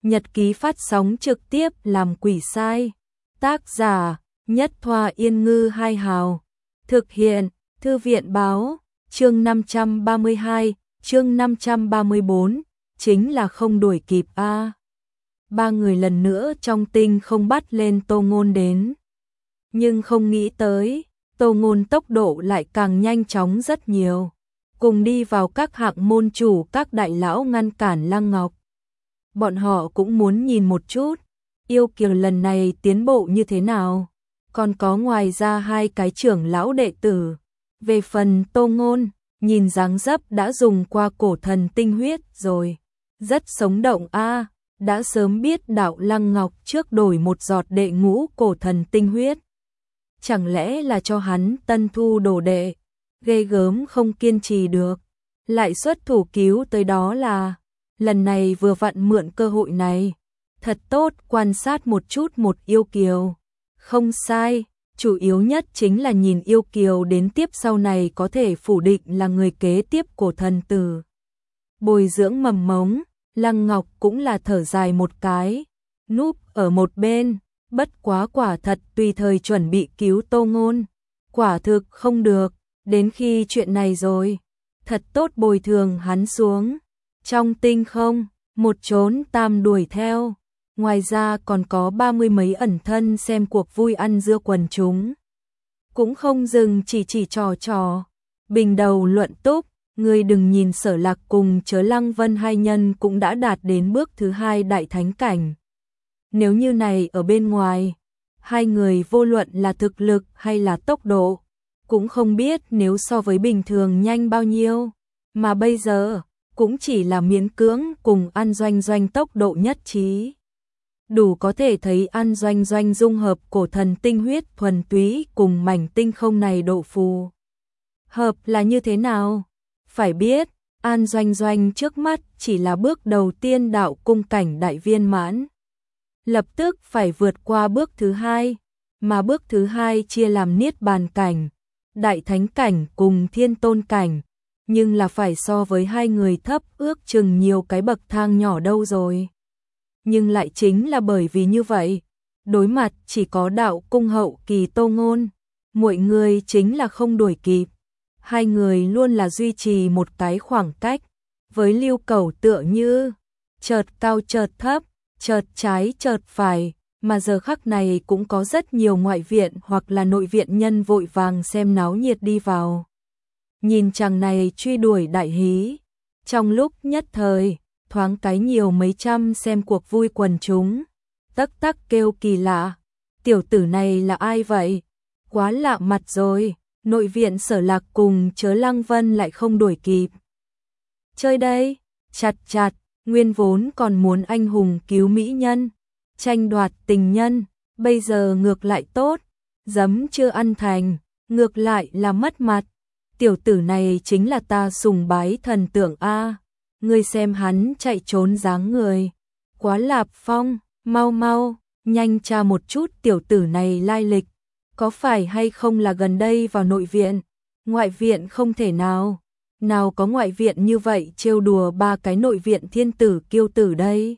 Nhật ký phát sóng trực tiếp làm quỷ sai. Tác giả Nhất Thoa Yên Ngư Hai Hào. Thực hiện Thư viện Báo. Chương 532, chương 534, chính là không đuổi kịp a. Ba người lần nữa trong tinh không bắt lên Tô Ngôn đến. Nhưng không nghĩ tới, Tô Ngôn tốc độ lại càng nhanh chóng rất nhiều. Cùng đi vào các hạng môn chủ các đại lão ngăn cản Lăng Ngọc. Bọn họ cũng muốn nhìn một chút, yêu kiều lần này tiến bộ như thế nào. Còn có ngoài ra hai cái trưởng lão đệ tử. Về phần Tô Ngôn, nhìn dáng dấp đã dùng qua cổ thần tinh huyết rồi. Rất sống động a, đã sớm biết đạo Lăng Ngọc trước đổi một giọt đệ ngũ cổ thần tinh huyết. Chẳng lẽ là cho hắn tân thu đồ đệ, ghê gớm không kiên trì được. Lại xuất thủ cứu tới đó là, lần này vừa vặn mượn cơ hội này. Thật tốt quan sát một chút một yêu kiều. Không sai, chủ yếu nhất chính là nhìn yêu kiều đến tiếp sau này có thể phủ định là người kế tiếp cổ thần tử. Bồi dưỡng mầm mống, Lăng Ngọc cũng là thở dài một cái, núp ở một bên, bất quá quả thật tùy thời chuẩn bị cứu Tô Ngôn. Quả thực không được, đến khi chuyện này rồi, thật tốt bồi thường hắn xuống. Trong tinh không, một chốn tam đuổi theo. Ngoài ra còn có 30 mấy ẩn thân xem cuộc vui ăn dưa quần chúng. Cũng không dừng chỉ trò. Bình đầu luận túc, ngươi đừng nhìn Sở Lạc cùng Chớ Lăng Vân hai nhân cũng đã đạt đến bước thứ 2 đại thánh cảnh. Nếu như này ở bên ngoài, hai người vô luận là thực lực hay là tốc độ, cũng không biết nếu so với bình thường nhanh bao nhiêu. Mà bây giờ, cũng chỉ là miễn cưỡng cùng An Doanh Doanh tốc độ nhất trí. Đủ có thể thấy An Doanh Doanh dung hợp cổ thần tinh huyết thuần túy cùng mảnh tinh không này độ phù hợp là như thế nào. Phải biết, An Doanh Doanh trước mắt chỉ là bước đầu tiên đạo cung cảnh đại viên mãn. Lập tức phải vượt qua bước thứ 2, mà bước thứ 2 chia làm niết bàn cảnh, đại thánh cảnh cùng thiên tôn cảnh, nhưng là phải so với hai người thấp ước chừng nhiều cái bậc thang nhỏ đâu rồi. Nhưng lại chính là bởi vì như vậy, đối mặt chỉ có đạo cung hậu kỳ Tô Ngôn, mọi người chính là không đuổi kịp. Hai người luôn là duy trì một cái khoảng cách, với Lưu Cẩu tựa như chợt cao chợt thấp, chợt trái chợt phải, mà giờ khắc này cũng có rất nhiều ngoại viện hoặc là nội viện nhân vội vàng xem náo nhiệt đi vào. Nhìn chàng này truy đuổi đại hí, trong lúc nhất thời, thoáng cái nhiều mấy trăm xem cuộc vui quần chúng, tắc tắc kêu kỳ lạ, tiểu tử này là ai vậy? Quá lạ mặt rồi, nội viện Sở Lạc cùng Chớ Lăng Vân lại không đuổi kịp. Chơi đây, chặt, nguyên vốn còn muốn anh hùng cứu mỹ nhân, tranh đoạt tình nhân, bây giờ ngược lại tốt, giấm chưa ăn thành, ngược lại là mất mặt. Tiểu tử này chính là ta sùng bái thần tượng a. Ngươi xem hắn chạy trốn dáng người, quá lạp phong, mau, nhanh tra một chút tiểu tử này lai lịch, có phải hay không là gần đây vào nội viện, ngoại viện không thể nào có ngoại viện như vậy trêu đùa ba cái nội viện thiên tử kiêu tử đây.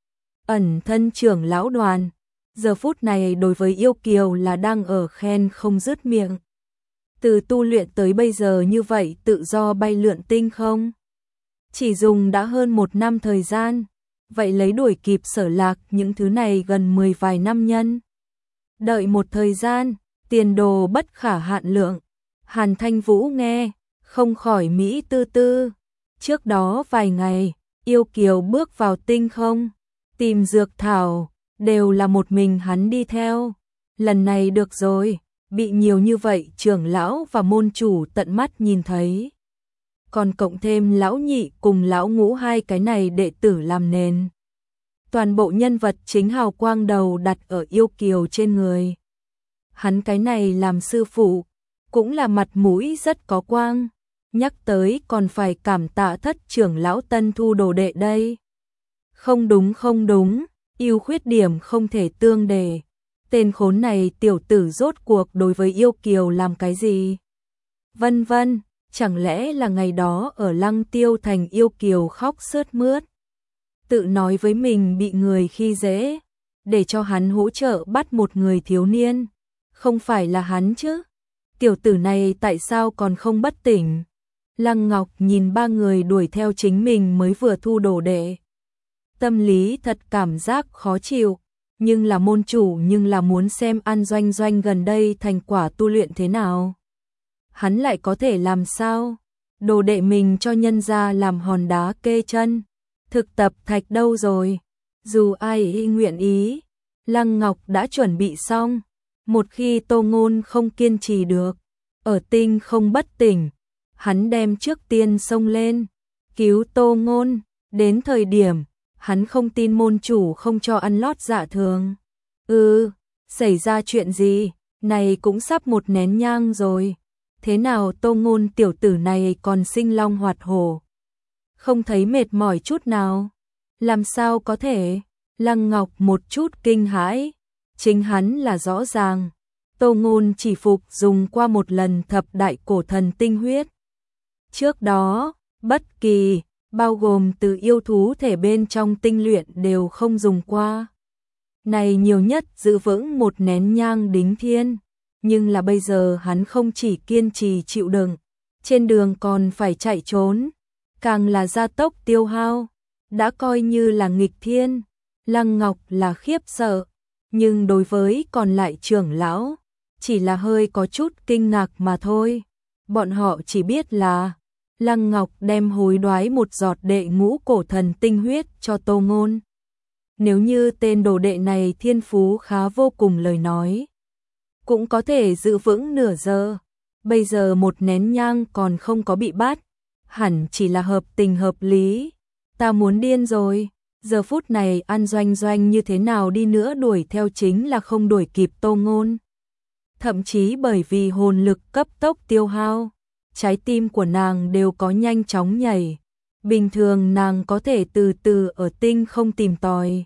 Ẩn thân trưởng lão đoàn, giờ phút này đối với yêu kiều là đang ở khen không dứt miệng. Từ tu luyện tới bây giờ như vậy tự do bay lượn tinh không. Chỉ dùng đã hơn 1 năm thời gian, vậy lấy đuổi kịp Sở Lạc những thứ này gần 10 vài năm nhân. Đợi một thời gian, tiền đồ bất khả hạn lượng. Hàn Thanh Vũ nghe, không khỏi mỹ tư. Trước đó vài ngày, yêu kiều bước vào tinh không, tìm dược thảo, đều là một mình hắn đi theo. Lần này được rồi, bị nhiều như vậy trưởng lão và môn chủ tận mắt nhìn thấy. Còn cộng thêm lão nhị cùng lão ngũ hai cái này đệ tử làm nền. Toàn bộ nhân vật chính hào quang đầu đặt ở yêu kiều trên người. Hắn cái này làm sư phụ, cũng là mặt mũi rất có quang. Nhắc tới còn phải cảm tạ Thất trưởng lão tân thu đồ đệ đây. Không đúng, ưu khuyết điểm không thể tương đề. Tên khốn này tiểu tử rốt cuộc đối với yêu kiều làm cái gì? Vân, chẳng lẽ là ngày đó ở Lăng Tiêu thành yêu kiều khóc sướt mướt. tự nói với mình bị người khi dễ, để cho hắn hỗ trợ bắt một người thiếu niên. Không phải là hắn chứ? Tiểu tử này tại sao còn không bất tỉnh? Lăng Ngọc nhìn ba người đuổi theo chính mình mới vừa thu đồ đệ. Tâm lý thật cảm giác khó chịu, nhưng là môn chủ nhưng là muốn xem An Doanh Doanh gần đây thành quả tu luyện thế nào. Hắn lại có thể làm sao? Đồ đệ mình cho nhân gia làm hòn đá kê chân. Thực tập thạch đâu rồi? Dù ai ý nguyện ý, Lăng Ngọc đã chuẩn bị xong. Một khi Tô Ngôn không kiên trì được, ở tinh không bất tỉnh, hắn đem trước tiên xông lên, cứu Tô Ngôn. Đến thời điểm, hắn không tin môn chủ không cho ăn lót dạ thường. Xảy ra chuyện gì? Này cũng sắp một nén nhang rồi. Thế nào Tô Ngôn tiểu tử này còn sinh long hoạt hổ? Không thấy mệt mỏi chút nào. Làm sao có thể? Lăng Ngọc một chút kinh hãi. Chính hắn là rõ ràng. Tô Ngôn chỉ phục dùng qua một lần thập đại cổ thần tinh huyết. Trước đó, bất kỳ, bao gồm từ yêu thú thể bên trong tinh luyện đều không dùng qua. Này nhiều nhất giữ vững một nén nhang đính thiên. Nhưng là bây giờ hắn không chỉ kiên trì chịu đựng, trên đường còn phải chạy trốn, càng là gia tốc tiêu hao, đã coi như là nghịch thiên. Lăng Ngọc là khiếp sợ, nhưng đối với còn lại trưởng lão, chỉ là hơi có chút kinh ngạc mà thôi. Bọn họ chỉ biết là Lăng Ngọc đem hối đoái một giọt đệ ngũ cổ thần tinh huyết cho Tô Ngôn. Nếu như tên đồ đệ này thiên phú khá vô cùng lời nói, cũng có thể giữ vững nửa giờ. Bây giờ một nén nhang còn không có bị bắt, hẳn chỉ là hợp tình hợp lý. Ta muốn điên rồi. Giờ phút này An Doanh Doanh như thế nào đi nữa đuổi theo chính là không đuổi kịp Tô Ngôn. Thậm chí bởi vì hồn lực cấp tốc tiêu hao, trái tim của nàng đều có nhanh chóng nhảy. Bình thường nàng có thể từ từ ở tinh không tìm tòi,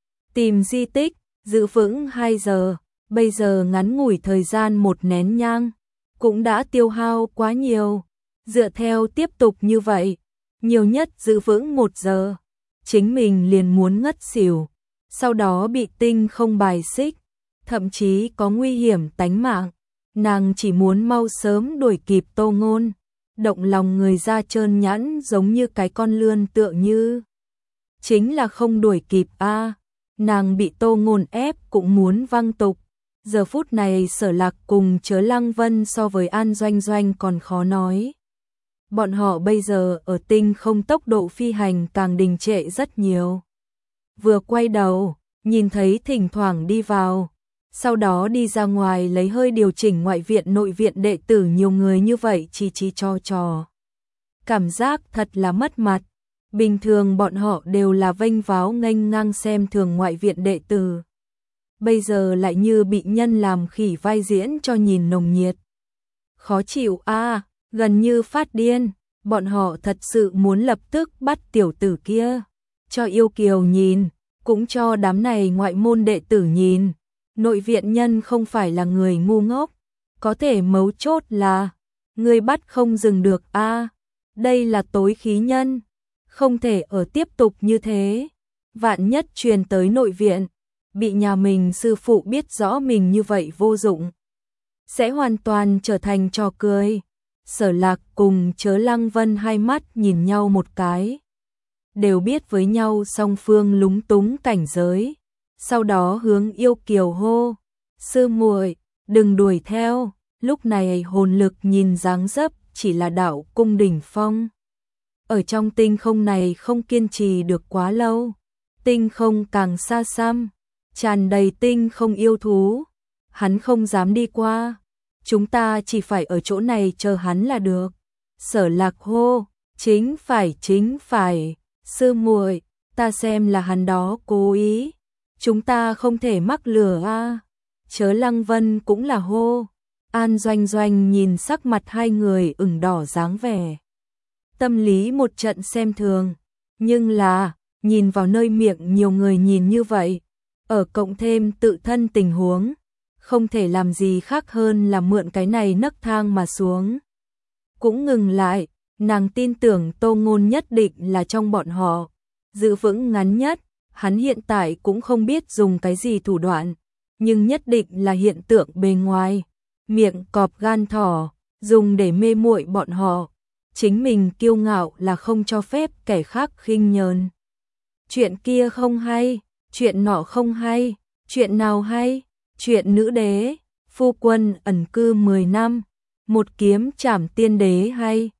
tìm di tích, giữ vững 2 giờ. Bây giờ ngắn ngủi thời gian một nén nhang, cũng đã tiêu hao quá nhiều. Dựa theo tiếp tục như vậy, nhiều nhất giữ vững 1 giờ, chính mình liền muốn ngất xỉu, sau đó bị tinh không bài xích, thậm chí có nguy hiểm tánh mạng. Nàng chỉ muốn mau sớm đuổi kịp Tô Ngôn, động lòng người ra trơn nhẵn giống như cái con lươn tựa như. Chính là không đuổi kịp a. Nàng bị Tô Ngôn ép cũng muốn văng tục. Giờ phút này Sở Lạc cùng Chớ Lăng Vân so với An Doanh Doanh còn khó nói. Bọn họ bây giờ ở tinh không tốc độ phi hành càng đình trệ rất nhiều. Vừa quay đầu, nhìn thấy thỉnh thoảng đi vào, sau đó đi ra ngoài lấy hơi điều chỉnh ngoại viện nội viện đệ tử nhiều người như vậy chi cho trò. Cảm giác thật là mất mặt. Bình thường bọn họ đều là vênh váo nghênh ngang xem thường ngoại viện đệ tử. Bây giờ lại như bị nhân làm khỉ vai diễn cho nhìn nồng nhiệt. Khó chịu a, gần như phát điên. Bọn họ thật sự muốn lập tức bắt tiểu tử kia, cho yêu kiều nhìn, cũng cho đám này ngoại môn đệ tử nhìn. Nội viện nhân không phải là người ngu ngốc, có thể mấu chốt là người bắt không dừng được a. Đây là tối khí nhân, không thể ở tiếp tục như thế. Vạn nhất truyền tới nội viện, bị nhà mình sư phụ biết rõ mình như vậy vô dụng, sẽ hoàn toàn trở thành trò cười. Sở Lạc cùng Chớ Lăng Vân hai mắt nhìn nhau một cái, đều biết với nhau song phương lúng túng cảnh giới, sau đó hướng yêu kiều hô, sư muội, đừng đuổi theo. Lúc này hồn lực nhìn dáng dấp chỉ là đạo cung đỉnh phong, ở trong tinh không này không kiên trì được quá lâu. Tinh không càng xa xăm, tràn đầy tinh không yêu thú, hắn không dám đi qua. Chúng ta chỉ phải ở chỗ này chờ hắn là được. Sở Lạc hô, chính phải, sư muội, ta xem là hắn đó cố ý, chúng ta không thể mắc lừa a. Chớ Lăng Vân cũng là hô. An Doanh Doanh nhìn sắc mặt hai người ửng đỏ dáng vẻ, tâm lý một trận xem thường, nhưng là nhìn vào nơi miệng nhiều người nhìn như vậy, ở cộng thêm tự thân tình huống, không thể làm gì khác hơn là mượn cái này nấc thang mà xuống. Cũng ngừng lại, nàng tin tưởng Tô Ngôn nhất định là trong bọn họ, giữ vững ngắn nhất, hắn hiện tại cũng không biết dùng cái gì thủ đoạn, nhưng nhất định là hiện tượng bề ngoài, miệng cọp gan thỏ, dùng để mê muội bọn họ. Chính mình kiêu ngạo là không cho phép kẻ khác khinh nhờn. Chuyện kia không hay, chuyện nọ không hay, chuyện nào hay? Chuyện nữ đế, phu quân ẩn cư 10 năm, một kiếm trảm tiên đế hay.